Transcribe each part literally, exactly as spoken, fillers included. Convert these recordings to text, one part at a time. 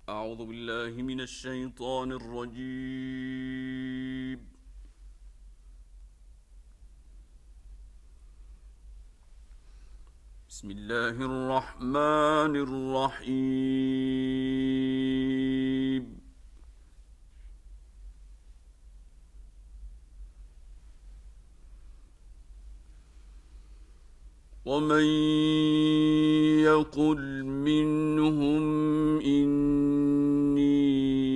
أعوذ بالله من الشيطان الرجيم. بسم الله الرحمن الرحيم. ومن يقل منهم إني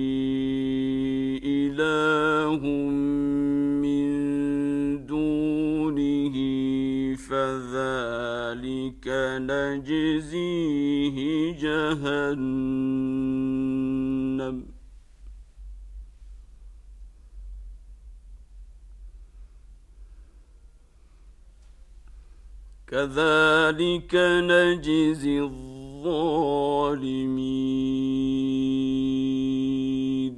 إله من دونه فذلك نجزيه جهنم كذلك نجزي الظالمين.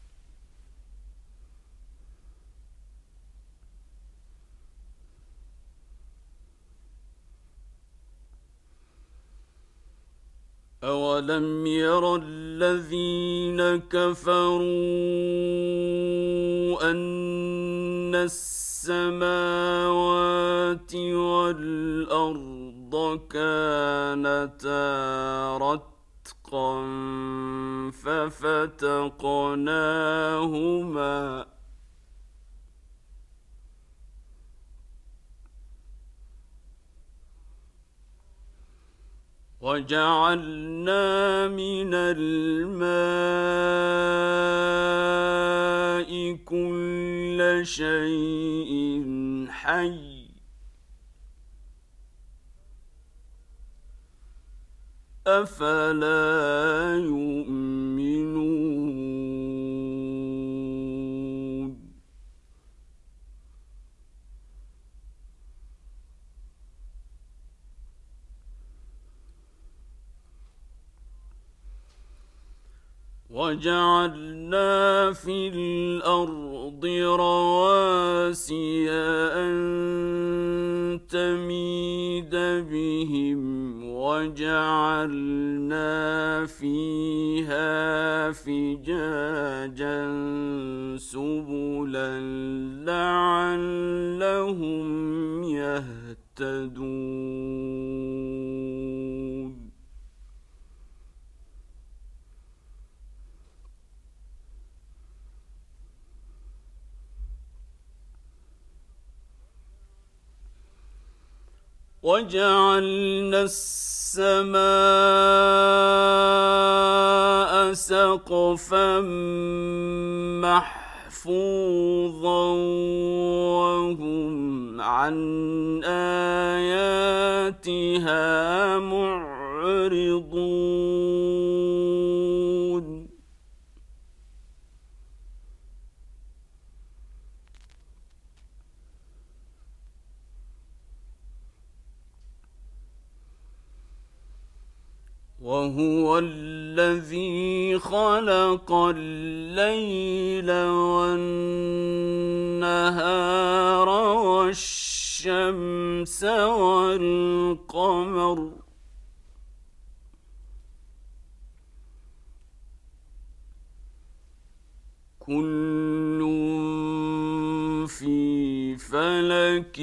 أولم ير الذين كفروا أن السماوات والأرض كانتا رتقا ففتقناهما وجعلنا من الماء كل شيء حي أفلا يؤمنون. وجعلنا في الأرض رواسي أن تميد بهم وجعلنا فيها فجاجا سبلا لعلهم يهتدون. وجعلنا السماء سقفا محفوظا وهم عن آياتها معرضون. وهو الذي خلق الليل والنهار والشمس والقمر كل في فلك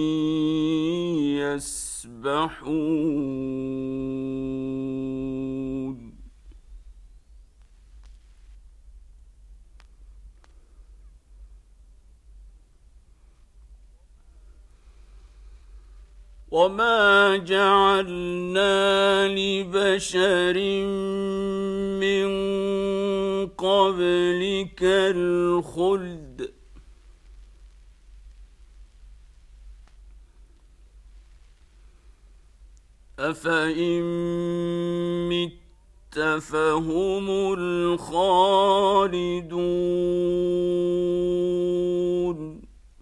يسبحون. وما جعلنا لبشر من قبلك الخلد أفإن مت فهم الخالدون.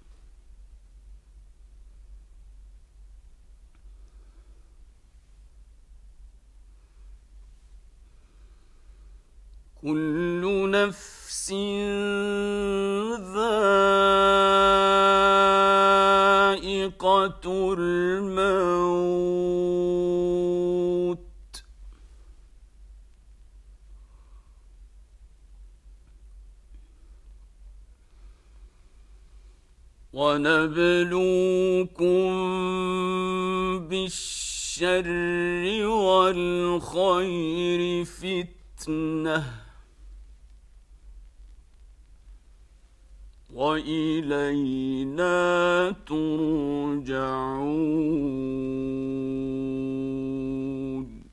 كل نفس ذائقة الموت ونبلوكم بالشر والخير فتنة وإلينا ترجعون.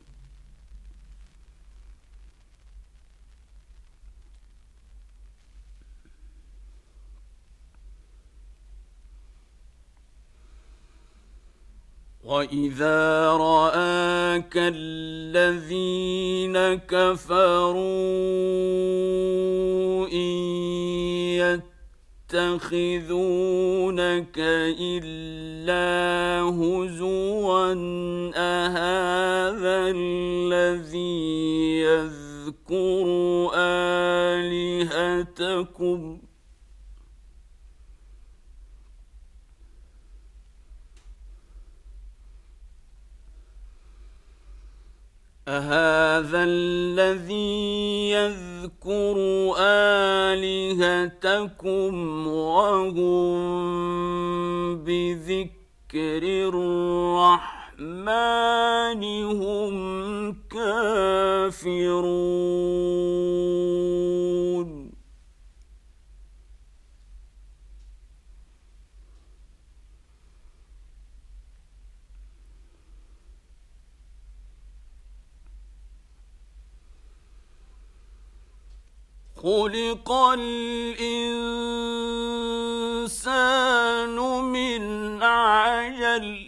وإذا رآك الذين كفروا إن يتخذونك إلا هزوا أهذا الذي يذكر آلهتكم أهذا الذي يذكر آلهتكم وهم بذكر الرحمن هم كافرون. خلق الإنسان من عجل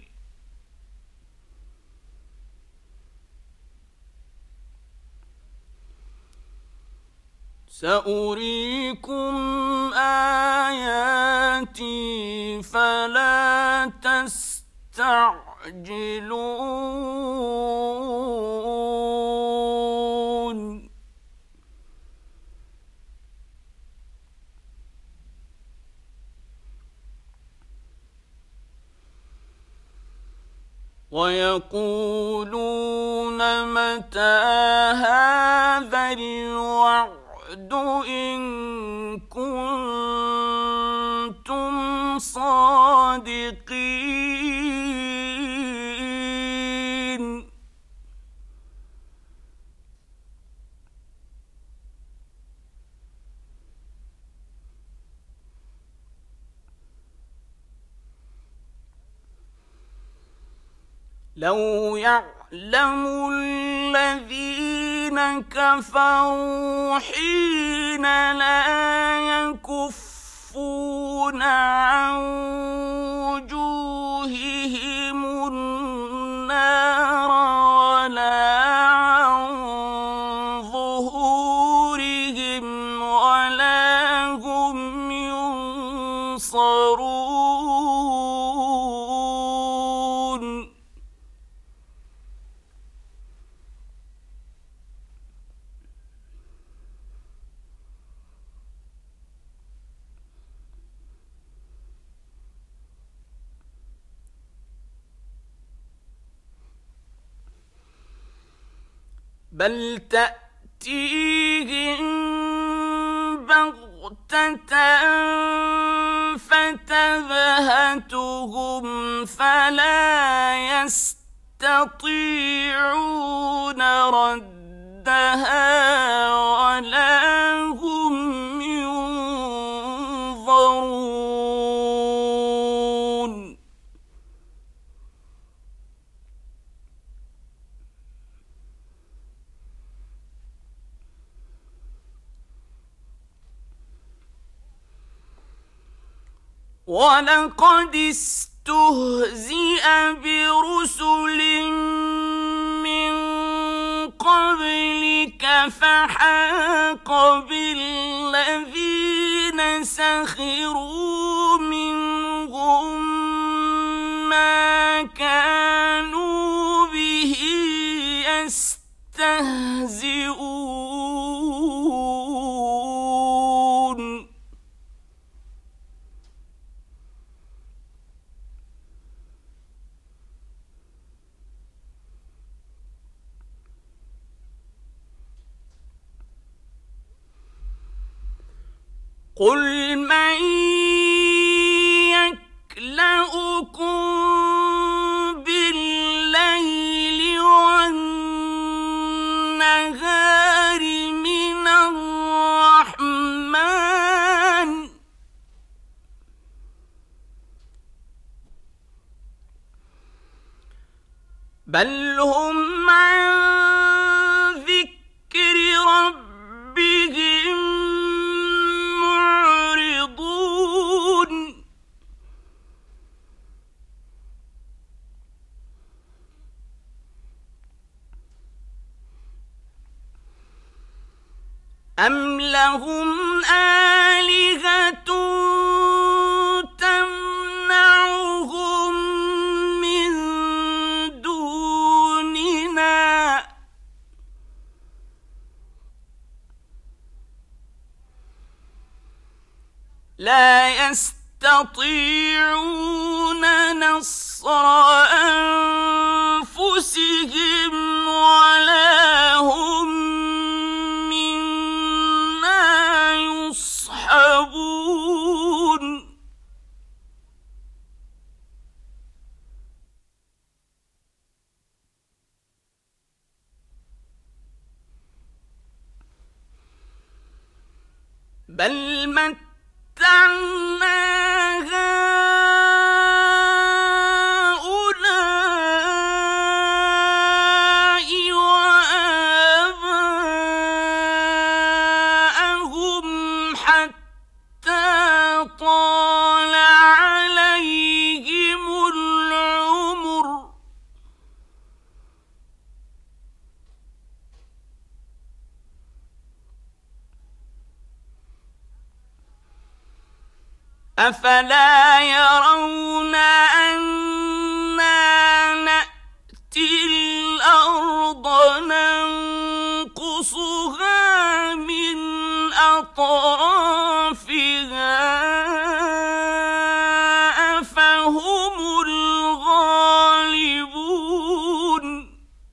سأريكم آياتي فلا تستعجلون. ويقولون متى هذا الوعد إن كنتم صادقين. لو يعلم الذين كفروا حين لا يكفون عن وجوههم النار ولا عن ظهورهم ولا هم ينصرون. بل تأتيهم بغتة فتبهتهم فلا يستطيعون ردها ولا هم ينظرون. ولقد استهزئ برسل من قبلك فحاق بالذين سخروا منهم ما كانوا به يستهزئون. قل من بالليل والنهار من الرحمن بل هم عن ذكر ربهم معرضون أم لهم آلهة تمنعهم من دوننا لا يستطيعون نصر أنفسهم ولا هم منا يصحبون بل متعنا هؤلاء وآباءهم حتى طال عليهم العمر أفلا يرون أنا نأتي الأرض ننقصها من أطرافها أفهم الغالبون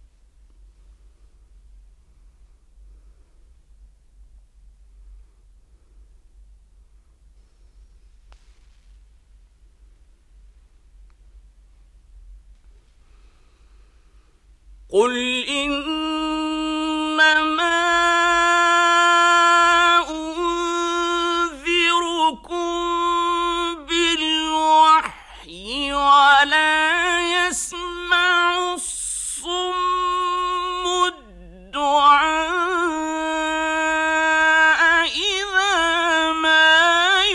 قل إنما أنذركم بالوحي ولا يسمع الصم الدعاء إذا ما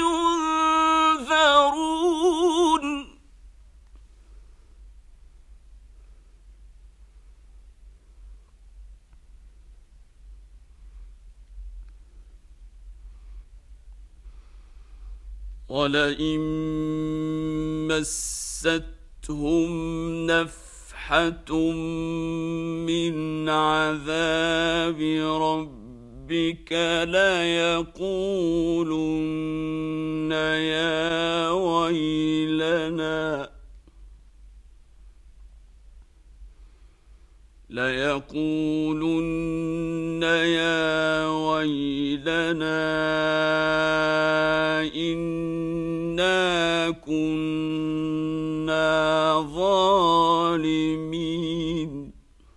ينذرون ولئن مستهم نفحة من عذاب ربك ليقولن يا ويلنا ليقولن يا ويلنا إنا كنا ظالمين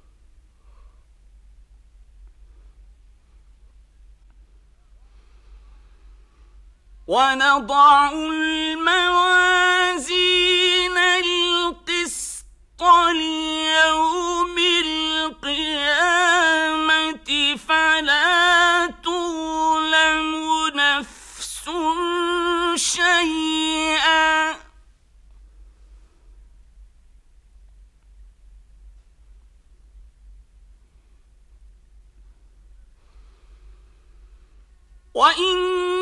ونضع الموازين القسط ليوم القيامة فلا تظلم نفس شيئا وإن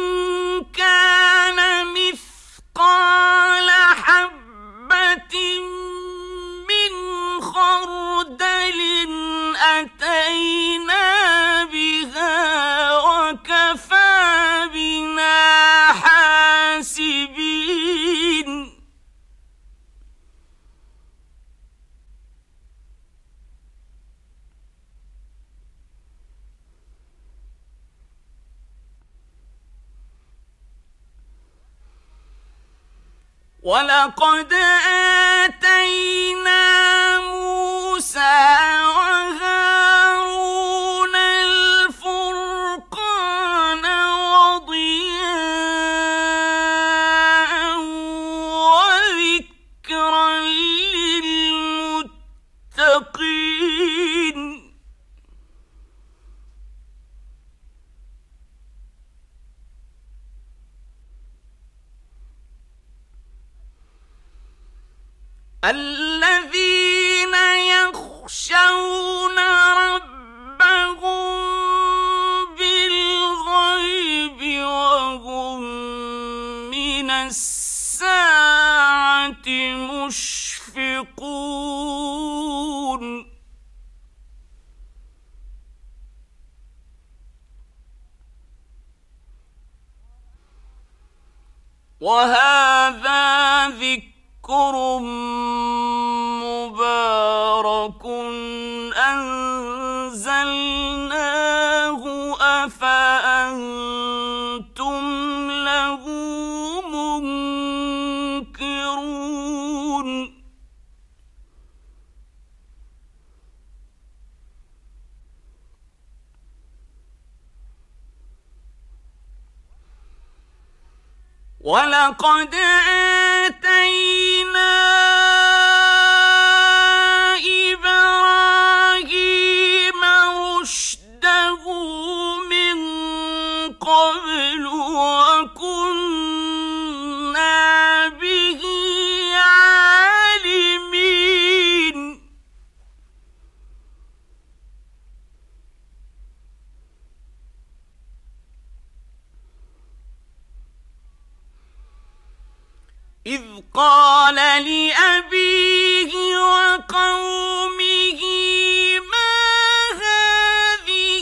كان مثقال حبة من خردل أتينا بها وكفى بنا حاسبين ولقد آتينا موسى وهارون الفرقان وضياء وذكرا للمتقين. الذين يخشون ربهم بالغيب وهم من الساعة مشفقون. وهذا ذكر مبارك أنزلناه أفأنتم له منكرون. ولقد آتينا إبراهيم رشده من قبل وكنا به عالمين. إذ قال لأبيه وقومه ما هذه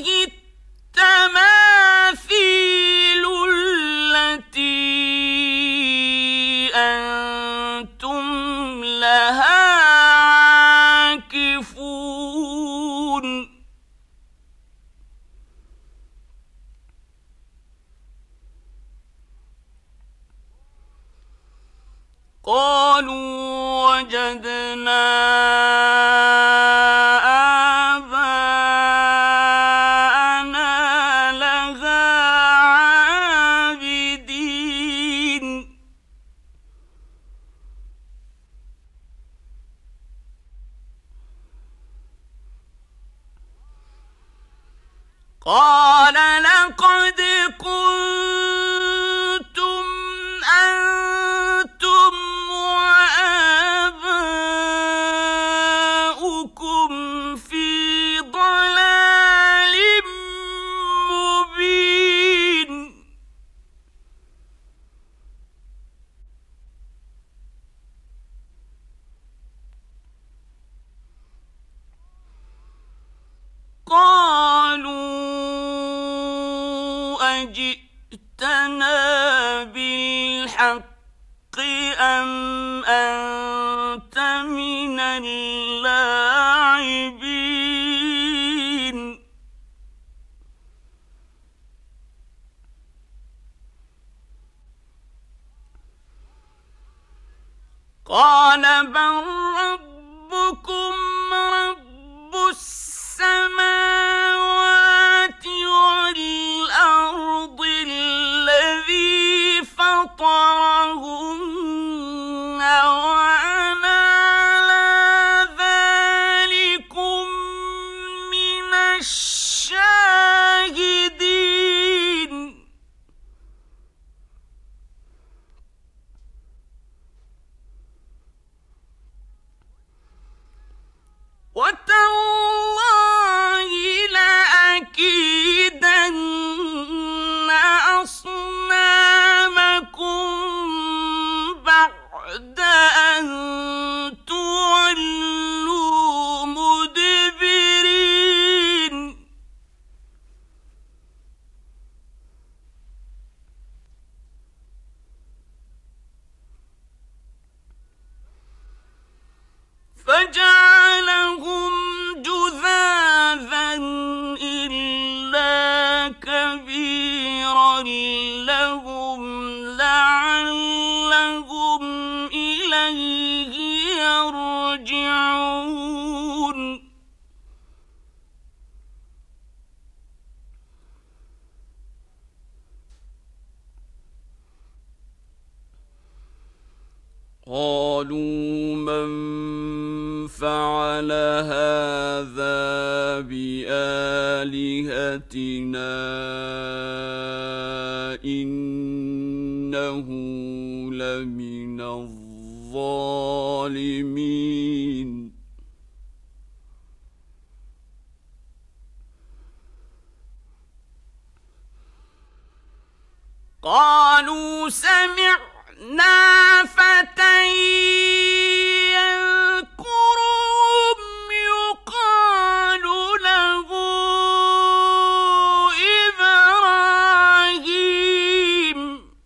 التماثيل التي أنتم لها عاكفون. قالوا وجدنا آباءنا لها عابدين. قال لقد كنتم أنتم وآباؤكم في ضلال مبين. قالوا أجئتنا بالحق أم أنت من اللاعبين. قال بل ربكم رب السماوات والأرض الذي فطرهن وأنا على ذلكم من الشاهدين. وتالله لأكيدن أصنامكم بعد أن تولوا مدبرين. قالوا من فعل هذا بآلهتنا إنه لمن الظالمين قالوا سمعنا فتى يذكرهم يقال له إبراهيم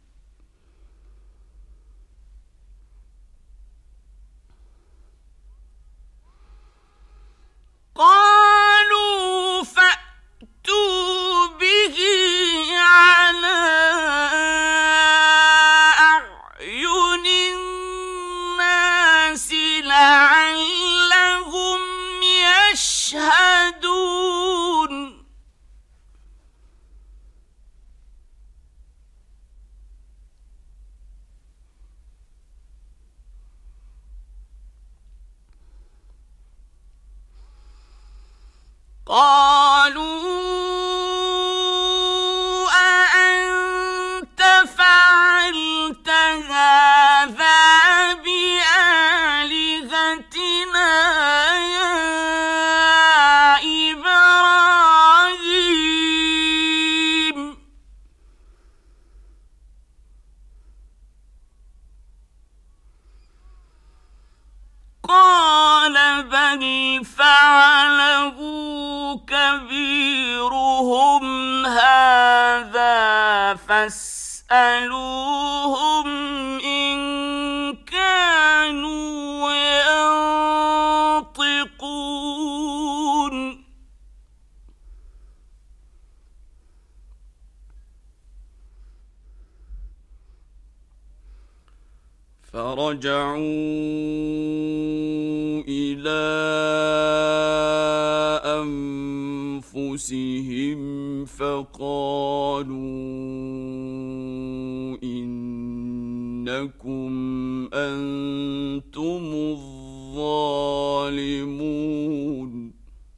قالوا فأتوا به على أعين الناس لعلهم يشهدون قالوا أأنت فعلت هذا بآلهتنا يا إبراهيم قال بل فعله كبيرهم هذا فاسألوهم إن كانوا ينطقون فرجعوا إلى أنفسهم فقالوا إنكم أنتم الظالمون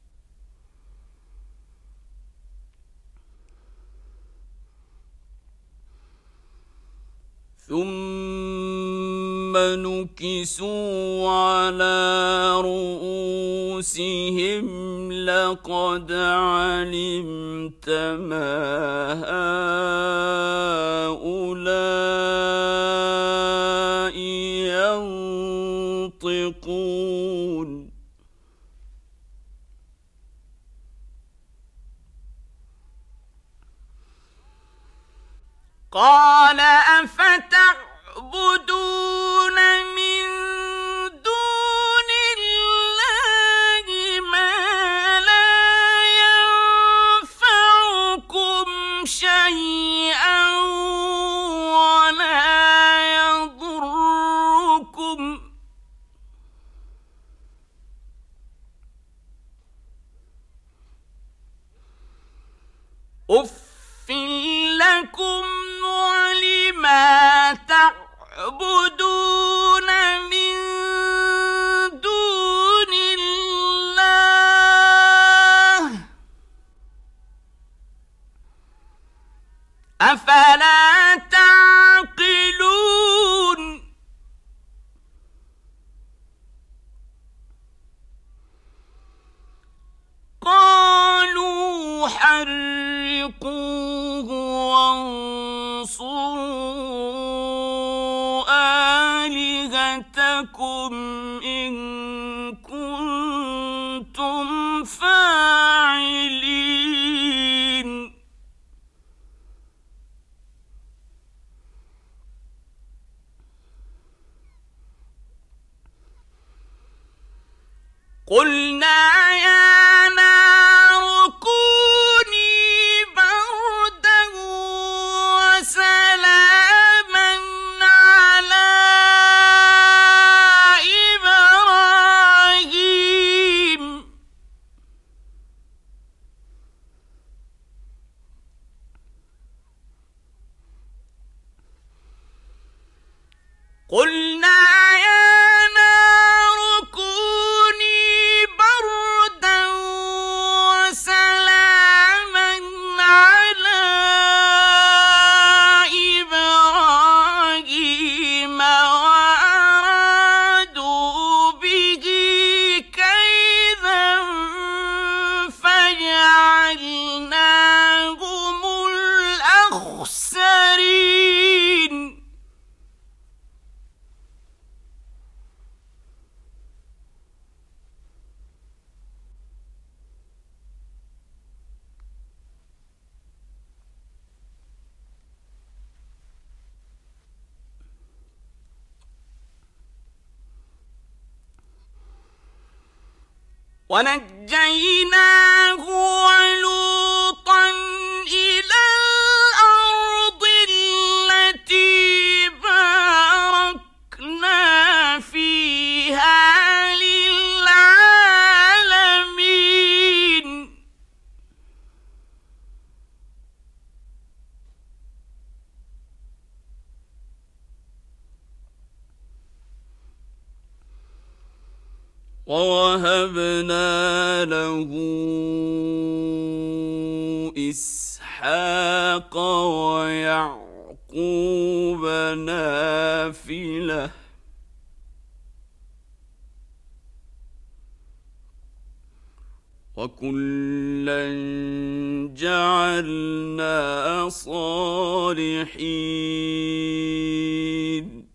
ثم نكسوا على رؤوسهم لقد علمت ما هؤلاء ينطقون قال أفتعبدون من دون الله ما لا ينفعكم شيئا ولا يضركم أف لكم ولما تعبدون من دون الله أفلا تعقلون قالوا حرقوه وانصروا آلهتكم إن كنتم فاعلين قلنا يا نار كوني بردا وسلاما على إبراهيم قلنا ونجيناه ولوطا إلى الأرض التي باركنا فيها للعالمين. ووهبنا له إسحاق ويعقوب نافلة وكلا جعلنا صالحين.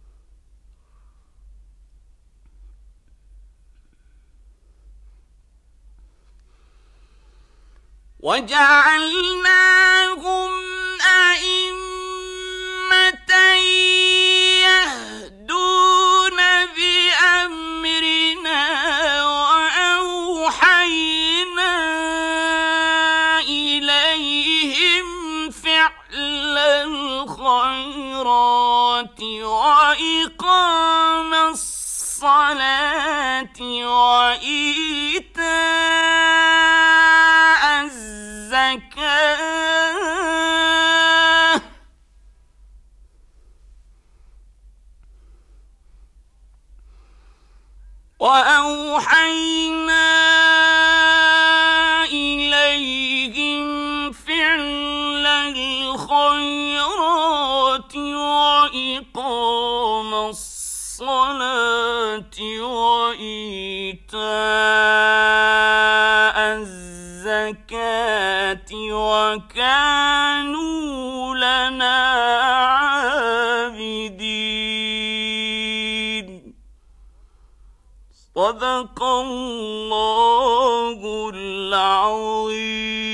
وجعلناهم أئمة يهدون بأمرنا وأوحينا إليهم فعل الخيرات وإقام الصلاة وإيتاء الزكاة وأوحينا إليهم فعل الخيرات وإقام الصلاة وإيتاء الزكاة وكانوا لنا عابدين. صدق الله العظيم.